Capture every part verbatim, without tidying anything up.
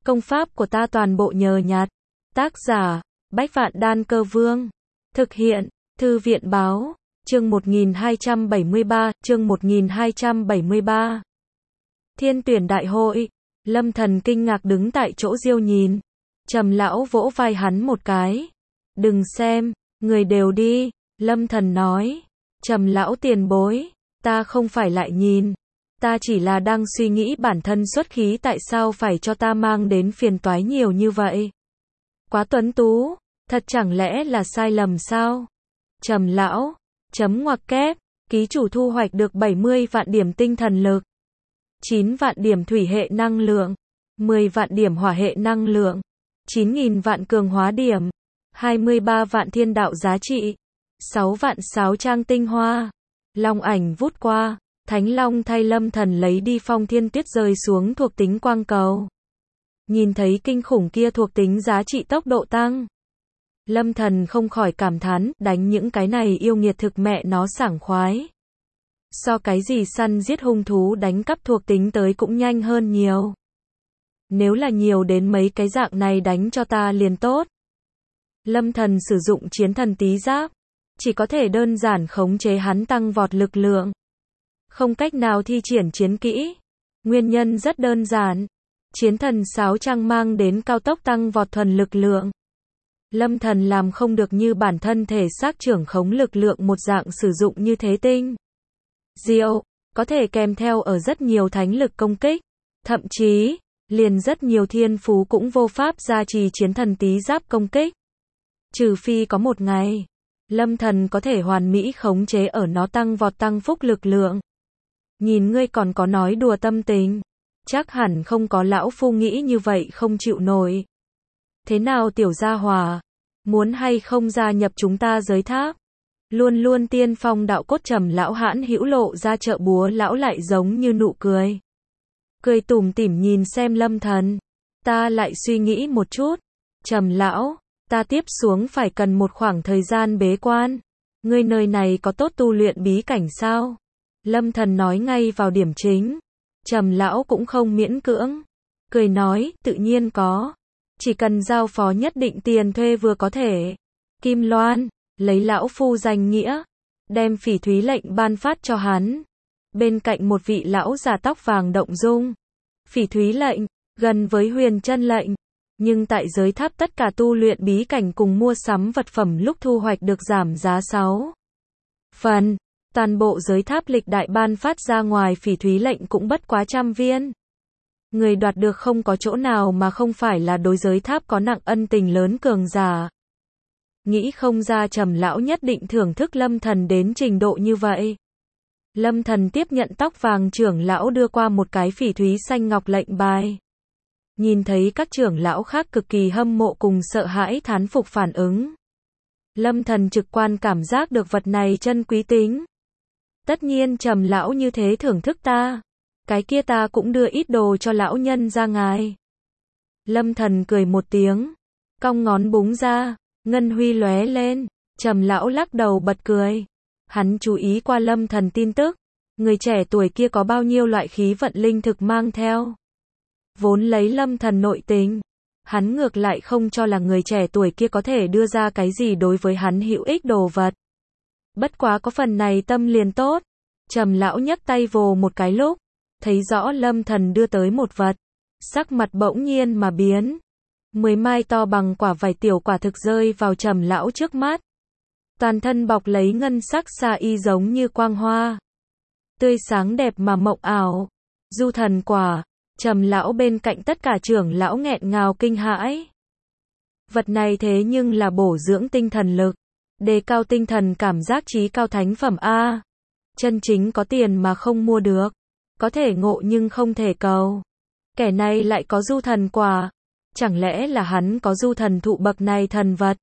Công pháp của ta toàn bộ nhờ nhặt. Tác giả, Bách Vạn Đan Cơ Vương. Thực hiện, Thư viện Báo. Chương một nghìn hai trăm bảy mươi ba, chương một nghìn hai trăm bảy mươi ba. Thiên tuyển đại hội. Lâm Thần kinh ngạc đứng tại chỗ Diêu nhìn. Trầm lão vỗ vai hắn một cái. Đừng xem, người đều đi. Lâm Thần nói. Trầm lão tiền bối, ta không phải lại nhìn. Ta chỉ là đang suy nghĩ bản thân xuất khí tại sao phải cho ta mang đến phiền toái nhiều như vậy. Quá tuấn tú, thật chẳng lẽ là sai lầm sao? Trầm lão, chấm ngoặc kép, ký chủ thu hoạch được bảy mươi vạn điểm tinh thần lực, chín vạn điểm thủy hệ năng lượng, mười vạn điểm hỏa hệ năng lượng, chín nghìn vạn cường hóa điểm, hai mươi ba vạn thiên đạo giá trị, sáu vạn sáo trang tinh hoa. Long ảnh vút qua, Thánh Long thay Lâm Thần lấy đi phong thiên tuyết rơi xuống thuộc tính quang cầu. Nhìn thấy kinh khủng kia thuộc tính giá trị tốc độ tăng. Lâm Thần không khỏi cảm thán, đánh những cái này yêu nghiệt thực mẹ nó sảng khoái. So cái gì săn giết hung thú đánh cắp thuộc tính tới cũng nhanh hơn nhiều. Nếu là nhiều đến mấy cái dạng này đánh cho ta liền tốt. Lâm Thần sử dụng chiến thần tí giáp, chỉ có thể đơn giản khống chế hắn tăng vọt lực lượng. Không cách nào thi triển chiến kỹ. Nguyên nhân rất đơn giản. Chiến thần sáo trang mang đến cao tốc tăng vọt thuần lực lượng. Lâm Thần làm không được như bản thân thể xác trưởng khống lực lượng một dạng sử dụng như thế tinh. Diệu, có thể kèm theo ở rất nhiều thánh lực công kích. Thậm chí, liền rất nhiều thiên phú cũng vô pháp gia trì chiến thần tí giáp công kích. Trừ phi có một ngày, Lâm Thần có thể hoàn mỹ khống chế ở nó tăng vọt tăng phúc lực lượng. Nhìn ngươi còn có nói đùa tâm tình. Chắc hẳn không có lão phu nghĩ như vậy không chịu nổi. Thế nào tiểu gia hòa? Muốn hay không gia nhập chúng ta giới tháp? Luôn luôn tiên phong đạo cốt Trầm lão hãn hữu lộ ra trợ búa lão lại giống như nụ cười. Cười tủm tỉm nhìn xem Lâm Thần. Ta lại suy nghĩ một chút. Trầm lão, ta tiếp xuống phải cần một khoảng thời gian bế quan. Ngươi nơi này có tốt tu luyện bí cảnh sao? Lâm Thần nói ngay vào điểm chính. Trầm lão cũng không miễn cưỡng. Cười nói, tự nhiên có. Chỉ cần giao phó nhất định tiền thuê vừa có thể. Kim Loan, lấy lão phu danh nghĩa. Đem phỉ thúy lệnh ban phát cho hắn. Bên cạnh một vị lão già tóc vàng động dung. Phỉ thúy lệnh, gần với huyền chân lệnh. Nhưng tại giới tháp tất cả tu luyện bí cảnh cùng mua sắm vật phẩm lúc thu hoạch được giảm giá sáu phần. Toàn bộ giới tháp lịch đại ban phát ra ngoài phỉ thúy lệnh cũng bất quá trăm viên. Người đoạt được không có chỗ nào mà không phải là đối giới tháp có nặng ân tình lớn cường giả. Nghĩ không ra Trầm lão nhất định thưởng thức Lâm Thần đến trình độ như vậy. Lâm Thần tiếp nhận tóc vàng trưởng lão đưa qua một cái phỉ thúy xanh ngọc lệnh bài. Nhìn thấy các trưởng lão khác cực kỳ hâm mộ cùng sợ hãi thán phục phản ứng. Lâm Thần trực quan cảm giác được vật này chân quý tính. Tất nhiên Trầm lão như thế thưởng thức ta. Cái kia ta cũng đưa ít đồ cho lão nhân ra ngài. Lâm Thần cười một tiếng. Cong ngón búng ra. Ngân huy lóe lên. Trầm lão lắc đầu bật cười. Hắn chú ý qua Lâm Thần tin tức. Người trẻ tuổi kia có bao nhiêu loại khí vận linh thực mang theo. Vốn lấy Lâm Thần nội tình. Hắn ngược lại không cho là người trẻ tuổi kia có thể đưa ra cái gì đối với hắn hữu ích đồ vật. Bất quá có phần này tâm liền tốt. Trầm lão nhấc tay vồ một cái lúc. Thấy rõ Lâm Thần đưa tới một vật. Sắc mặt bỗng nhiên mà biến. Mười mai to bằng quả vải tiểu quả thực rơi vào Trầm lão trước mắt. Toàn thân bọc lấy ngân sắc sa y giống như quang hoa. Tươi sáng đẹp mà mộng ảo. Du thần quả. Trầm lão bên cạnh tất cả trưởng lão nghẹn ngào kinh hãi. Vật này thế nhưng là bổ dưỡng tinh thần lực. Đề cao tinh thần cảm giác trí cao thánh phẩm A. Chân chính có tiền mà không mua được. Có thể ngộ nhưng không thể cầu. Kẻ này lại có du thần quả. Chẳng lẽ là hắn có du thần thụ bậc này thần vật?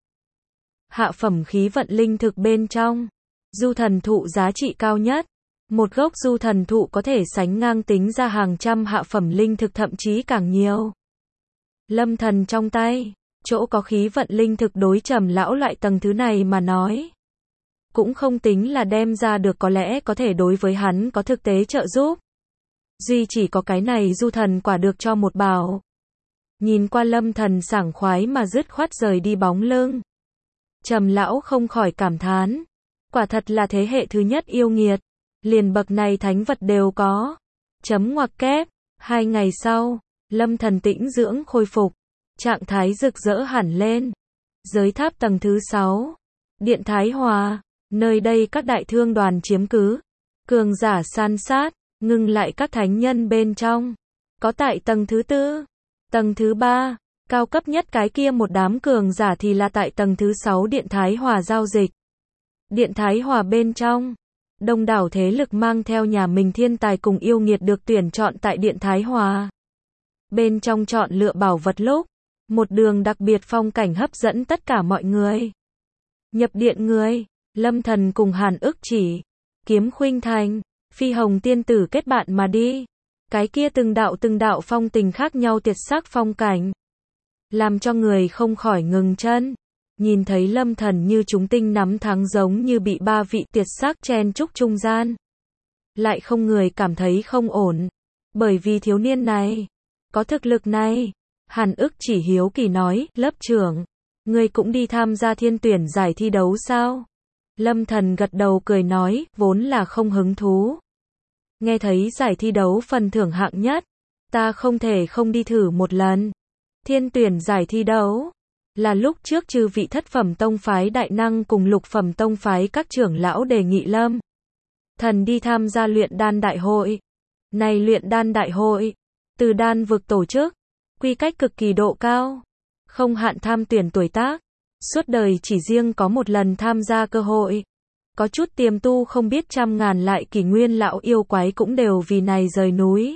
Hạ phẩm khí vận linh thực bên trong. Du thần thụ giá trị cao nhất. Một gốc du thần thụ có thể sánh ngang tính ra hàng trăm hạ phẩm linh thực thậm chí càng nhiều. Lâm Thần trong tay. Chỗ có khí vận linh thực đối Trầm lão loại tầng thứ này mà nói. Cũng không tính là đem ra được có lẽ có thể đối với hắn có thực tế trợ giúp. Duy chỉ có cái này du thần quả được cho một bảo. nhìn qua Lâm Thần sảng khoái mà dứt khoát rời đi bóng lưng. Trầm lão không khỏi cảm thán, quả thật là thế hệ thứ nhất yêu nghiệt, liền bậc này thánh vật đều có. Chấm ngoặc kép, hai ngày sau, Lâm Thần tĩnh dưỡng khôi phục, trạng thái rực rỡ hẳn lên. Giới tháp tầng thứ sáu, Điện Thái Hòa, nơi đây các đại thương đoàn chiếm cứ, cường giả san sát, ngưng lại các thánh nhân bên trong. Có tại tầng thứ tư, tầng thứ ba, cao cấp nhất cái kia một đám cường giả thì là tại tầng thứ sáu Điện Thái Hòa giao dịch. Điện Thái Hòa bên trong, đông đảo thế lực mang theo nhà mình thiên tài cùng yêu nghiệt được tuyển chọn tại Điện Thái Hòa. Bên trong chọn lựa bảo vật lúc, một đường đặc biệt phong cảnh hấp dẫn tất cả mọi người. Nhập điện người, Lâm Thần cùng Hàn Ức Chỉ, Kiếm Khuynh Thành, Phi Hồng tiên tử kết bạn mà đi. Cái kia từng đạo từng đạo phong tình khác nhau tuyệt sắc phong cảnh, làm cho người không khỏi ngừng chân. Nhìn thấy Lâm Thần như chúng tinh nắm thắng giống như bị ba vị tuyệt sắc chen chúc trung gian. Lại không người cảm thấy không ổn. Bởi vì thiếu niên này, có thực lực này. Hàn Ức Chỉ hiếu kỳ nói, lớp trưởng, ngươi cũng đi tham gia thiên tuyển giải thi đấu sao? Lâm Thần gật đầu cười nói, vốn là không hứng thú. Nghe thấy giải thi đấu phần thưởng hạng nhất, ta không thể không đi thử một lần. Thiên tuyển giải thi đấu là lúc trước chư vị thất phẩm tông phái đại năng cùng lục phẩm tông phái các trưởng lão đề nghị Lâm Thần đi tham gia luyện đan đại hội. Này luyện đan đại hội, từ đan vực tổ chức, quy cách cực kỳ độ cao, không hạn tham tuyển tuổi tác, suốt đời chỉ riêng có một lần tham gia cơ hội. Có chút tiềm tu không biết trăm ngàn lại kỷ nguyên lão yêu quái cũng đều vì này rời núi.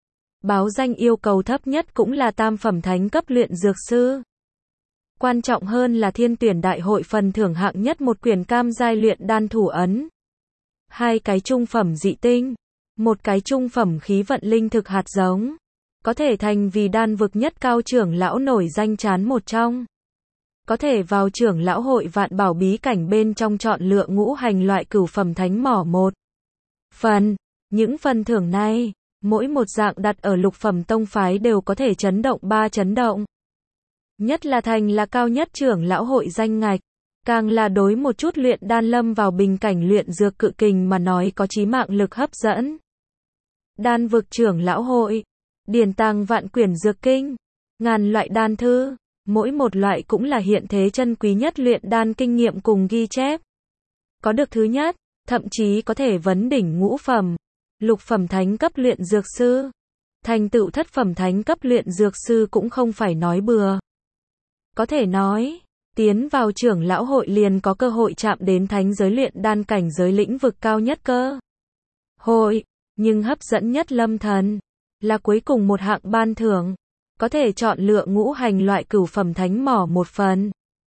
Báo danh yêu cầu thấp nhất cũng là tam phẩm thánh cấp luyện dược sư. Quan trọng hơn là thiên tuyển đại hội phần thưởng hạng nhất một quyển cam giai luyện đan thủ ấn. Hai cái trung phẩm dị tinh, một cái trung phẩm khí vận linh thực hạt giống. Có thể thành vì đan vực nhất cao trưởng lão nổi danh chán một trong. Có thể vào trưởng lão hội vạn bảo bí cảnh bên trong chọn lựa ngũ hành loại cửu phẩm thánh mỏ một phần. Những phần thưởng này, mỗi một dạng đặt ở lục phẩm tông phái đều có thể chấn động ba chấn động. Nhất là thành là cao nhất trưởng lão hội danh ngạch, càng là đối một chút luyện đan lâm vào bình cảnh luyện dược cự kình mà nói có chí mạng lực hấp dẫn. Đan vực trưởng lão hội, điển tàng vạn quyển dược kinh, ngàn loại đan thư, mỗi một loại cũng là hiện thế chân quý nhất luyện đan kinh nghiệm cùng ghi chép. Có được thứ nhất, thậm chí có thể vấn đỉnh ngũ phẩm, lục phẩm thánh cấp luyện dược sư. Thành tựu thất phẩm thánh cấp luyện dược sư cũng không phải nói bừa. Có thể nói, tiến vào trưởng lão hội liền có cơ hội chạm đến thánh giới luyện đan cảnh giới lĩnh vực cao nhất cơ hội, nhưng hấp dẫn nhất Lâm Thần là cuối cùng một hạng ban thưởng, có thể chọn lựa ngũ hành loại cửu phẩm thánh mỏ một phần.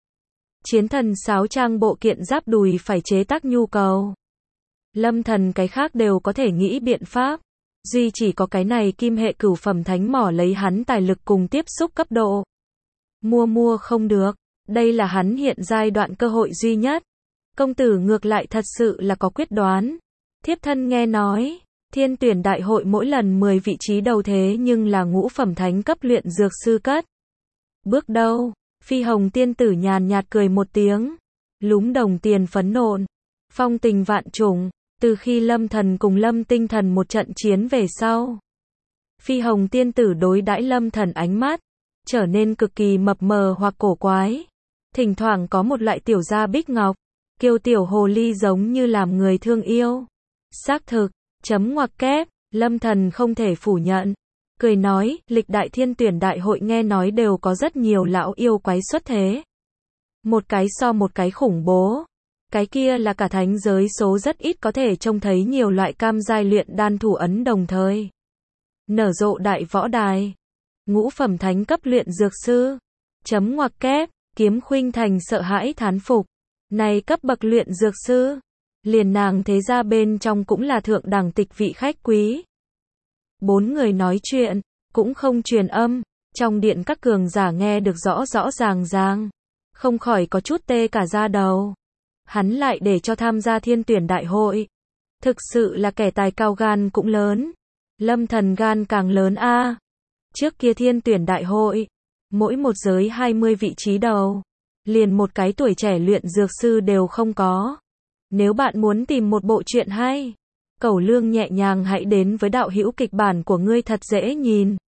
Chiến thần sáo trang bộ kiện giáp đùi phải chế tác nhu cầu. Lâm Thần cái khác đều có thể nghĩ biện pháp, duy chỉ có cái này kim hệ cửu phẩm thánh mỏ lấy hắn tài lực cùng tiếp xúc cấp độ. Mua mua không được, đây là hắn hiện giai đoạn cơ hội duy nhất. Công tử ngược lại thật sự là có quyết đoán. Thiếp thân nghe nói, thiên tuyển đại hội mỗi lần mười vị trí đầu thế nhưng là ngũ phẩm thánh cấp luyện dược sư cất. Bước đầu, Phi Hồng tiên tử nhàn nhạt cười một tiếng, lúm đồng tiền phấn nộn, phong tình vạn trùng, từ khi Lâm Thần cùng Lâm Tinh Thần một trận chiến về sau. Phi Hồng tiên tử đối đãi Lâm Thần ánh mắt, trở nên cực kỳ mập mờ hoặc cổ quái. Thỉnh thoảng có một loại tiểu gia bích ngọc, kiều tiểu hồ ly giống như làm người thương yêu. Xác thực, chấm ngoặc kép, Lâm Thần không thể phủ nhận. Cười nói, lịch đại thiên tuyển đại hội nghe nói đều có rất nhiều lão yêu quái xuất thế. Một cái so một cái khủng bố. Cái kia là cả thánh giới số rất ít có thể trông thấy nhiều loại cam giai luyện đan thủ ấn đồng thời. Nở rộ đại võ đài. Ngũ phẩm thánh cấp luyện dược sư. Chấm ngoặc kép, Kiếm Khuynh Thành sợ hãi thán phục. Này cấp bậc luyện dược sư. Liền nàng thế gia bên trong cũng là thượng đẳng tịch vị khách quý. Bốn người nói chuyện, cũng không truyền âm. Trong điện các cường giả nghe được rõ rõ ràng ràng. Không khỏi có chút tê cả da đầu. Hắn lại để cho tham gia thiên tuyển đại hội. Thực sự là kẻ tài cao gan cũng lớn. Lâm Thần gan càng lớn a. Trước kia thiên tuyển đại hội, Mỗi một giới hai mươi vị trí đầu. Liền một cái tuổi trẻ luyện dược sư đều không có. Nếu bạn muốn tìm một bộ truyện hay, cẩu lương nhẹ nhàng hãy đến với đạo hữu kịch bản của ngươi thật dễ nhìn.